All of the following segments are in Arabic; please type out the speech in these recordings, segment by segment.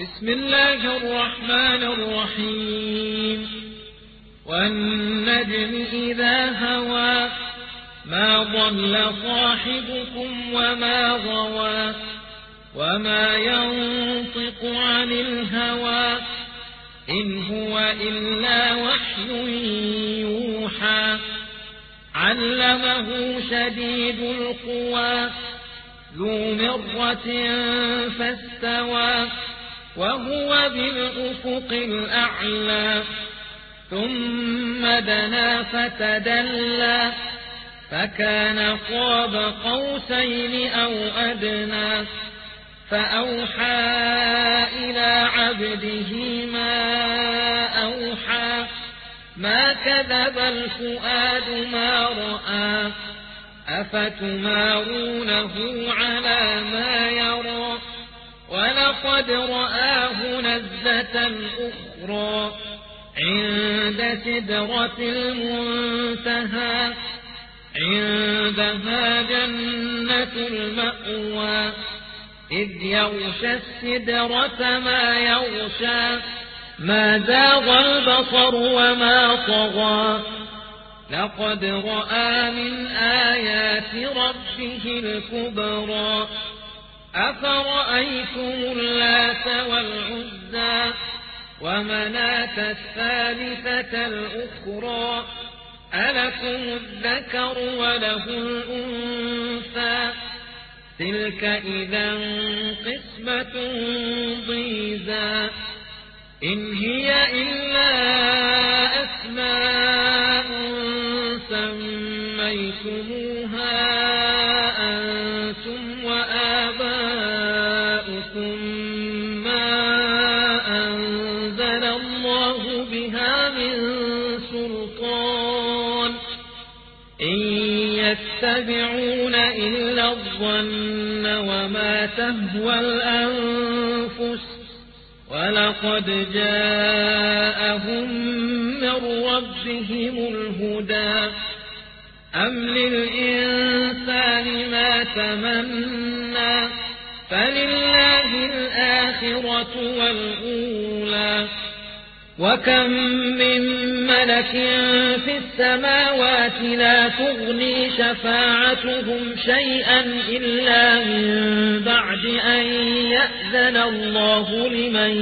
بسم الله الرحمن الرحيم والنجم إذا هوى ما ضل صاحبكم وما غوى وما ينطق عن الهوى إن هو إلا وحي يوحى علمه شديد القوى ذو مرة فاستوى وهو بالأفق الأعلى ثم دنا فتدلى فكان قاب قوسين أو أدنى فأوحى إلى عبده ما أوحى ما كذب الفؤاد ما رأى أفتمارونه على ما يرى ولقد رآه نزلة أخرى عند سدرة المنتهى عندها جنة المأوى إذ يغشى السدرة ما يغشى ما زاغ البصر وما طغى لقد رأى من آيات ربه الكبرى أفرأيتم اللات والعزى ومناة الثالثة الأخرى ألكم الذكر وله الأنثى تلك إذا قسمة ضيزى إن هي إلا أسماء سميتموها أنتم وآباؤكم ما أنزل الله بها من سلطان إن يتبعون إلا الظن وما تهوى الأنفس ولقد جاءهم من ربهم الهدى أم للإنسان ما تمنى فلله الآخرة والأولى وكم من ملك في السماوات لا تغني شفاعتهم شيئا إلا من بعد أن يأذن الله لمن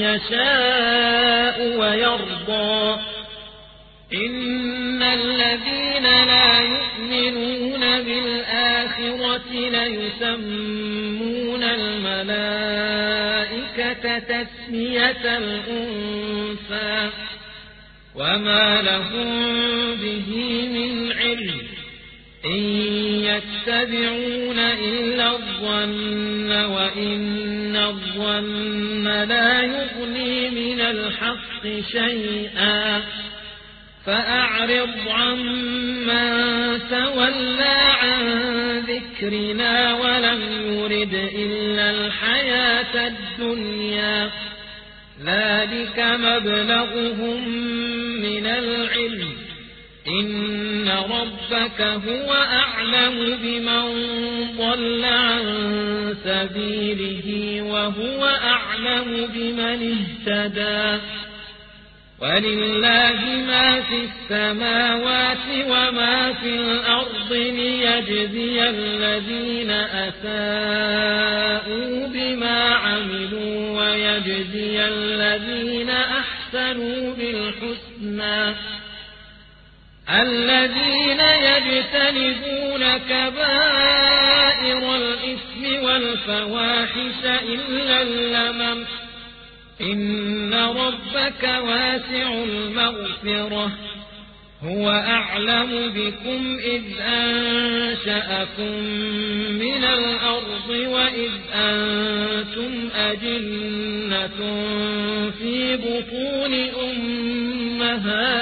يشاء ويرضى إن الذين لا يؤمنون بالآخرة ليسمون الملائكة تسمية الأنثى وما لهم به من علم إن يتبعون إلا الظن وإن الظن لا يغني من الحق شيئا فأعرض عمن تولى عن ذكرنا ولم يرد إلا الحياة الدنيا ذلك مبلغهم من العلم إن ربك هو أعلم بمن ضل عن سبيله وهو أعلم بمن اهتدى ولله ما في السماوات وما في الأرض ليجزي الذين أساءوا بما عملوا ويجزي الذين أحسنوا بالحسنى الذين يجتنبون كبائر الإثم والفواحش إلا اللمم إن ربك واسع المغفرة هو أعلم بكم إذ أنشأكم من الأرض وإذ أنتم أجنة في بطون أمهاتكم